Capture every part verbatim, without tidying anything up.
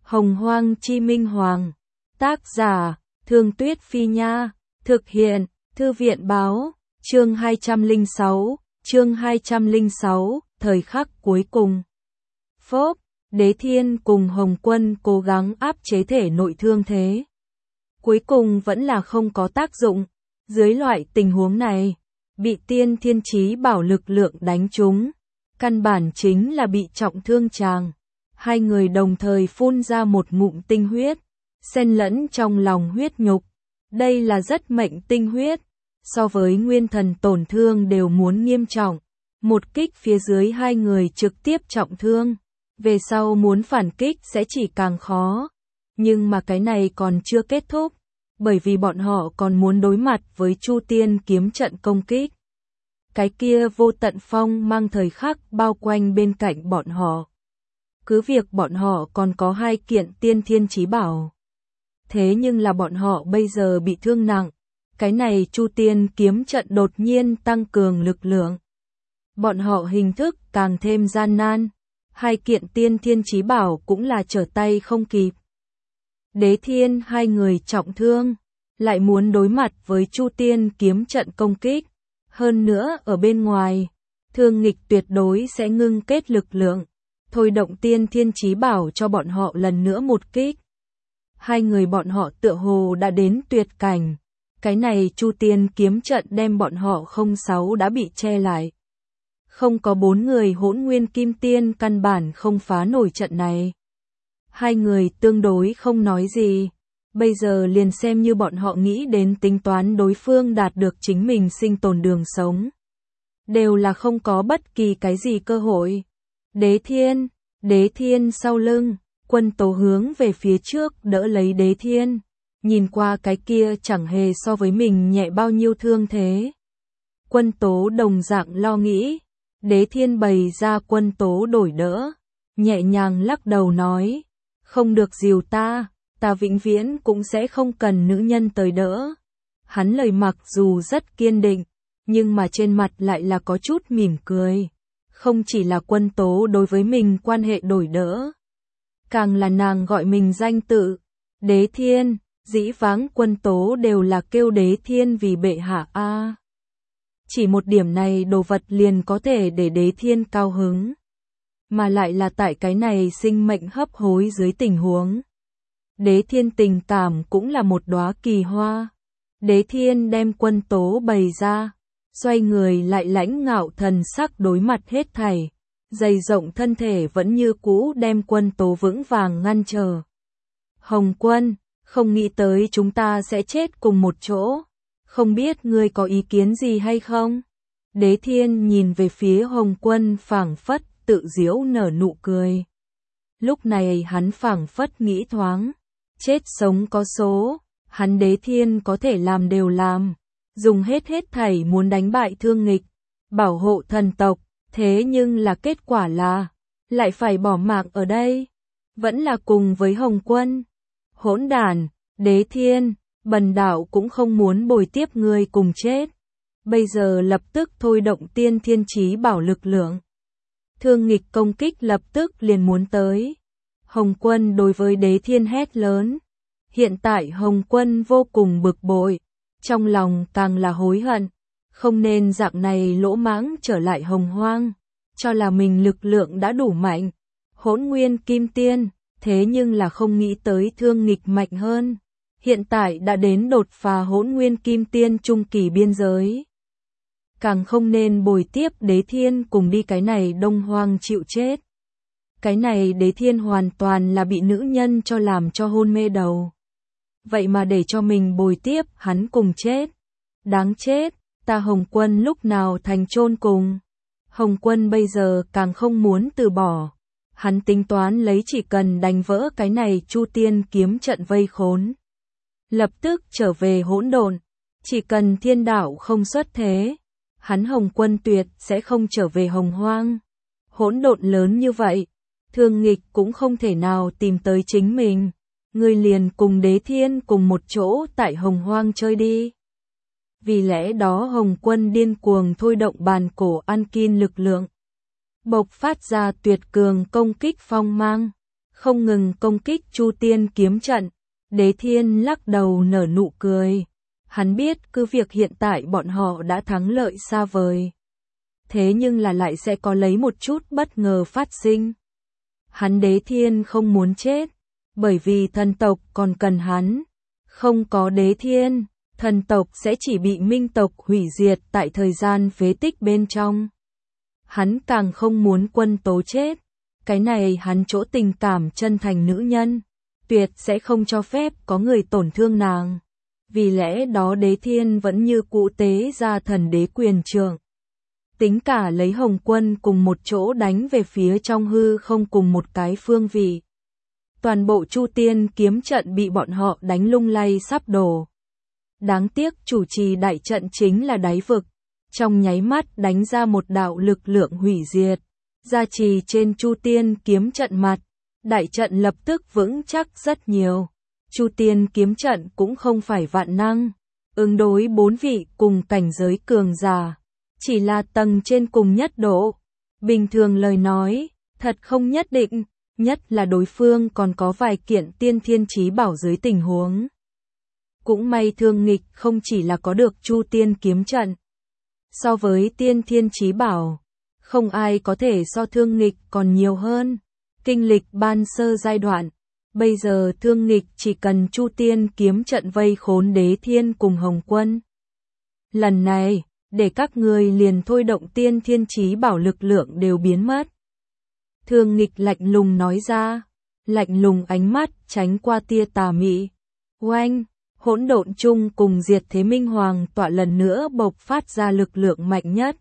Hồng Hoang Chi Minh Hoàng. Tác giả, Thương Tuyết Phi Nha. Thực hiện, Thư viện Báo. Chương hai trăm lẻ sáu, chương hai trăm lẻ sáu, thời khắc cuối cùng. Phốp, Đế Thiên cùng Hồng Quân cố gắng áp chế thể nội thương thế. Cuối cùng vẫn là không có tác dụng. Dưới loại tình huống này, bị tiên thiên chí bảo lực lượng đánh trúng. Căn bản chính là bị trọng thương chàng. Hai người đồng thời phun ra một ngụm tinh huyết, xen lẫn trong lòng huyết nhục. Đây là rất mệnh tinh huyết, so với nguyên thần tổn thương đều muốn nghiêm trọng. Một kích phía dưới hai người trực tiếp trọng thương, về sau muốn phản kích sẽ chỉ càng khó. Nhưng mà cái này còn chưa kết thúc, bởi vì bọn họ còn muốn đối mặt với Chu Tiên kiếm trận công kích. Cái kia vô tận phong mang thời khắc bao quanh bên cạnh bọn họ. Cứ việc bọn họ còn có hai kiện tiên thiên chí bảo. Thế nhưng là bọn họ bây giờ bị thương nặng. Cái này Chu Tiên kiếm trận đột nhiên tăng cường lực lượng. Bọn họ hình thức càng thêm gian nan. Hai kiện tiên thiên chí bảo cũng là trở tay không kịp. Đế Thiên hai người trọng thương, lại muốn đối mặt với Chu Tiên kiếm trận công kích. Hơn nữa ở bên ngoài, Thương Nghịch tuyệt đối sẽ ngưng kết lực lượng, thôi động tiên thiên chí bảo cho bọn họ lần nữa một kích. Hai người bọn họ tựa hồ đã đến tuyệt cảnh. Cái này Chu Tiên kiếm trận đem bọn họ không sáu đã bị che lại. Không có bốn người Hỗn Nguyên Kim Tiên căn bản không phá nổi trận này. Hai người tương đối không nói gì. Bây giờ liền xem như bọn họ nghĩ đến tính toán đối phương đạt được chính mình sinh tồn đường sống. Đều là không có bất kỳ cái gì cơ hội. Đế Thiên, Đế Thiên sau lưng, Quân Tố hướng về phía trước đỡ lấy Đế Thiên. Nhìn qua cái kia chẳng hề so với mình nhẹ bao nhiêu thương thế. Quân Tố đồng dạng lo nghĩ. Đế Thiên bày ra Quân Tố đổi đỡ. Nhẹ nhàng lắc đầu nói. Không được dìu ta. Ta vĩnh viễn cũng sẽ không cần nữ nhân tới đỡ. Hắn lời mặc dù rất kiên định, nhưng mà trên mặt lại là có chút mỉm cười. Không chỉ là Quân Tố đối với mình quan hệ đổi đỡ, càng là nàng gọi mình danh tự. Đế Thiên, dĩ vãng Quân Tố đều là kêu Đế Thiên vì bệ hạ a. Chỉ một điểm này đồ vật liền có thể để Đế Thiên cao hứng. Mà lại là tại cái này sinh mệnh hấp hối dưới tình huống. Đế Thiên tình cảm cũng là một đóa kỳ hoa. Đế Thiên đem Quân Tố bày ra, xoay người lại lãnh ngạo thần sắc đối mặt hết thảy. Dày rộng thân thể vẫn như cũ đem Quân Tố vững vàng ngăn trở. Hồng Quân, không nghĩ tới chúng ta sẽ chết cùng một chỗ. Không biết ngươi có ý kiến gì hay không? Đế Thiên nhìn về phía Hồng Quân phảng phất tự giễu nở nụ cười. Lúc này hắn phảng phất nghĩ thoáng. Chết sống có số, hắn Đế Thiên có thể làm đều làm, dùng hết hết thảy muốn đánh bại Thương Nghịch, bảo hộ thần tộc, thế nhưng là kết quả là, lại phải bỏ mạng ở đây, vẫn là cùng với Hồng Quân. Hỗn đản, Đế Thiên, bần đạo cũng không muốn bồi tiếp ngươi cùng chết, bây giờ lập tức thôi động tiên thiên chí bảo lực lượng. Thương Nghịch công kích lập tức liền muốn tới. Hồng Quân đối với Đế Thiên hét lớn. Hiện tại Hồng Quân vô cùng bực bội, trong lòng càng là hối hận, không nên dạng này lỗ mãng trở lại Hồng Hoang, cho là mình lực lượng đã đủ mạnh, Hỗn Nguyên Kim Tiên, thế nhưng là không nghĩ tới Thương Nghịch mạnh hơn, hiện tại đã đến đột phá Hỗn Nguyên Kim Tiên trung kỳ biên giới. Càng không nên bồi tiếp Đế Thiên cùng đi cái này Đông Hoang chịu chết. Cái này Đế Thiên hoàn toàn là bị nữ nhân cho làm cho hôn mê đầu. Vậy mà để cho mình bồi tiếp hắn cùng chết. Đáng chết, ta Hồng Quân lúc nào thành chôn cùng. Hồng Quân bây giờ càng không muốn từ bỏ. Hắn tính toán lấy chỉ cần đánh vỡ cái này Chu Tiên kiếm trận vây khốn. Lập tức trở về hỗn độn. Chỉ cần thiên đạo không xuất thế, hắn Hồng Quân tuyệt sẽ không trở về Hồng Hoang. Hỗn độn lớn như vậy, Thương Nghịch cũng không thể nào tìm tới chính mình. Ngươi liền cùng Đế Thiên cùng một chỗ tại Hồng Hoang chơi đi. Vì lẽ đó Hồng Quân điên cuồng thôi động bàn cổ An Kin lực lượng. Bộc phát ra tuyệt cường công kích phong mang. không ngừng công kích Chu Tiên kiếm trận. Đế Thiên lắc đầu nở nụ cười. Hắn biết cứ việc hiện tại bọn họ đã thắng lợi xa vời. Thế nhưng là lại sẽ có lấy một chút bất ngờ phát sinh. Hắn Đế Thiên không muốn chết, bởi vì thần tộc còn cần hắn. Không có Đế Thiên, thần tộc sẽ chỉ bị minh tộc hủy diệt tại thời gian phế tích bên trong. Hắn càng không muốn Quân Tố chết. Cái này hắn chỗ tình cảm chân thành nữ nhân, tuyệt sẽ không cho phép có người tổn thương nàng. Vì lẽ đó Đế Thiên vẫn như cũ tế ra thần đế quyền trượng. Tính cả lấy Hồng Quân cùng một chỗ đánh về phía trong hư không cùng một cái phương vị. Toàn bộ Chu Tiên kiếm trận bị bọn họ đánh lung lay sắp đổ. Đáng tiếc chủ trì đại trận chính là đáy vực. Trong nháy mắt đánh ra một đạo lực lượng hủy diệt. Gia trì trên Chu Tiên kiếm trận mặt. Đại trận lập tức vững chắc rất nhiều. Chu Tiên kiếm trận cũng không phải vạn năng. Ứng đối bốn vị cùng cảnh giới cường giả. Chỉ là tầng trên cùng nhất độ. Bình thường lời nói, thật không nhất định. Nhất là đối phương còn có vài kiện tiên thiên chí bảo dưới tình huống. Cũng may Thương Nghịch không chỉ là có được Chu Tiên kiếm trận. So với tiên thiên chí bảo, không ai có thể so Thương Nghịch còn nhiều hơn. Kinh lịch ban sơ giai đoạn, bây giờ Thương Nghịch chỉ cần Chu Tiên kiếm trận vây khốn Đế Thiên cùng Hồng Quân. Lần này, để các người liền thôi động tiên thiên chí bảo lực lượng đều biến mất. Thương Nghịch lạnh lùng nói ra, lạnh lùng ánh mắt tránh qua tia tà mị. Oanh, hỗn độn chung cùng Diệt Thế Minh Hoàng tọa lần nữa bộc phát ra lực lượng mạnh nhất.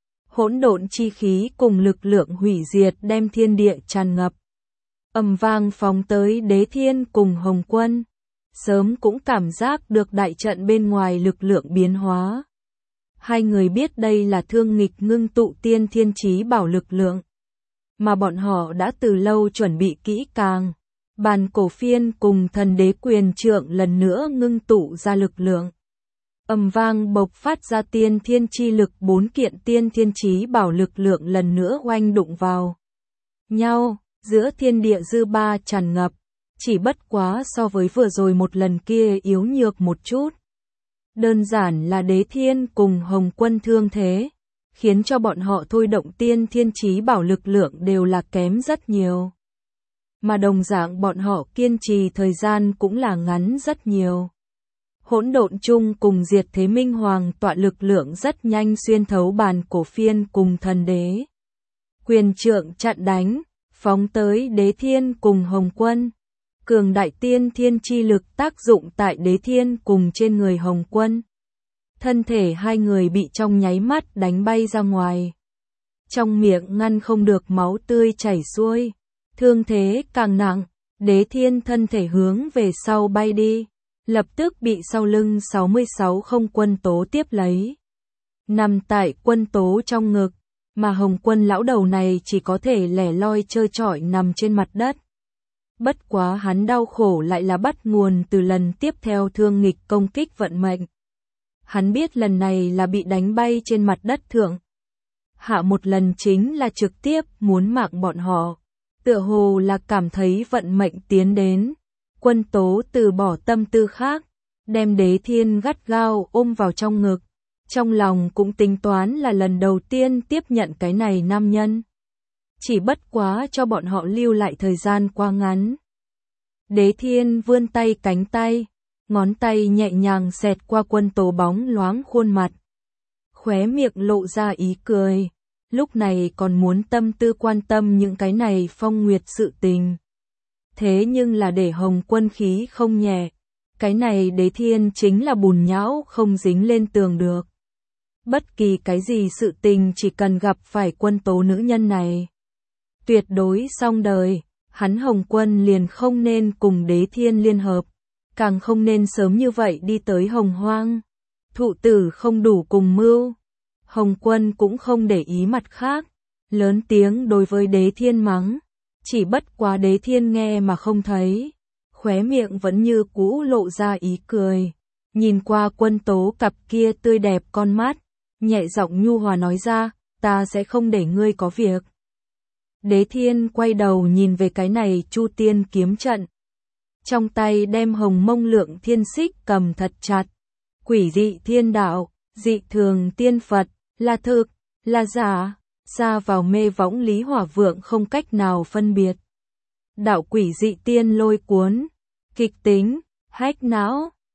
Hỗn độn chi khí cùng lực lượng hủy diệt đem thiên địa tràn ngập. Ầm vang phóng tới Đế Thiên cùng Hồng Quân. Sớm cũng cảm giác được đại trận bên ngoài lực lượng biến hóa. Hai người biết đây là Thương Nghịch ngưng tụ tiên thiên chí bảo lực lượng. Mà bọn họ đã từ lâu chuẩn bị kỹ càng. Bàn cổ phiên cùng thần đế quyền trượng lần nữa ngưng tụ ra lực lượng. Ầm vang bộc phát ra tiên thiên chi lực, bốn kiện tiên thiên chí bảo lực lượng lần nữa oanh đụng vào nhau, giữa thiên địa dư ba tràn ngập, chỉ bất quá so với vừa rồi một lần kia yếu nhược một chút. Đơn giản là Đế Thiên cùng Hồng Quân thương thế, khiến cho bọn họ thôi động tiên thiên chí bảo lực lượng đều là kém rất nhiều. Mà đồng dạng bọn họ kiên trì thời gian cũng là ngắn rất nhiều. Hỗn độn chung cùng Diệt Thế Minh Hoàng tọa lực lượng rất nhanh xuyên thấu bàn cổ phiên cùng thần đế. Quyền trượng chặn đánh, phóng tới Đế Thiên cùng Hồng Quân. Cường đại tiên thiên chi lực tác dụng tại Đế Thiên cùng trên người Hồng Quân. Thân thể hai người bị trong nháy mắt đánh bay ra ngoài. Trong miệng ngăn không được máu tươi chảy xuôi. Thương thế càng nặng, Đế Thiên thân thể hướng về sau bay đi. Lập tức bị sau lưng sáu mươi sáu không Quân Tố tiếp lấy. Nằm tại Quân Tố trong ngực, mà Hồng Quân lão đầu này chỉ có thể lẻ loi trơ trọi nằm trên mặt đất. Bất quá hắn đau khổ lại là bắt nguồn từ lần tiếp theo Thương Nghịch công kích vận mệnh. Hắn biết lần này là bị đánh bay trên mặt đất thượng. Hạ một lần chính là trực tiếp muốn mạng bọn họ. Tựa hồ là cảm thấy vận mệnh tiến đến. Quân Tố từ bỏ tâm tư khác, đem Đế Thiên gắt gao ôm vào trong ngực. Trong lòng cũng tính toán là lần đầu tiên tiếp nhận cái này nam nhân. Chỉ bất quá cho bọn họ lưu lại thời gian quá ngắn. Đế Thiên vươn tay cánh tay, ngón tay nhẹ nhàng xẹt qua Quân Tố bóng loáng khuôn mặt. Khóe miệng lộ ra ý cười, lúc này còn muốn tâm tư quan tâm những cái này phong nguyệt sự tình. Thế nhưng là để Hồng Quân khí không nhẹ, cái này Đế Thiên chính là bùn nhão không dính lên tường được. Bất kỳ cái gì sự tình chỉ cần gặp phải Quân Tố nữ nhân này, tuyệt đối xong đời. Hắn Hồng Quân liền không nên cùng Đế Thiên liên hợp, càng không nên sớm như vậy đi tới Hồng Hoang. Thụ tử không đủ cùng mưu. Hồng Quân cũng không để ý mặt khác, lớn tiếng đối với Đế Thiên mắng. Chỉ bất quá Đế Thiên nghe mà không thấy, khóe miệng vẫn như cũ lộ ra ý cười. Nhìn qua Quân Tố cặp kia tươi đẹp con mắt, nhẹ giọng nhu hòa nói ra, ta sẽ không để ngươi có việc. Đế Thiên quay đầu nhìn về cái này Chu Tiên kiếm trận. Trong tay đem Hồng Mông Lượng Thiên Xích cầm thật chặt. Quỷ dị thiên đạo, dị thường tiên Phật, là thực, là giả, ra vào mê võng Lý Hỏa Vượng không cách nào phân biệt. Đạo quỷ dị tiên lôi cuốn, kịch tính, hách não.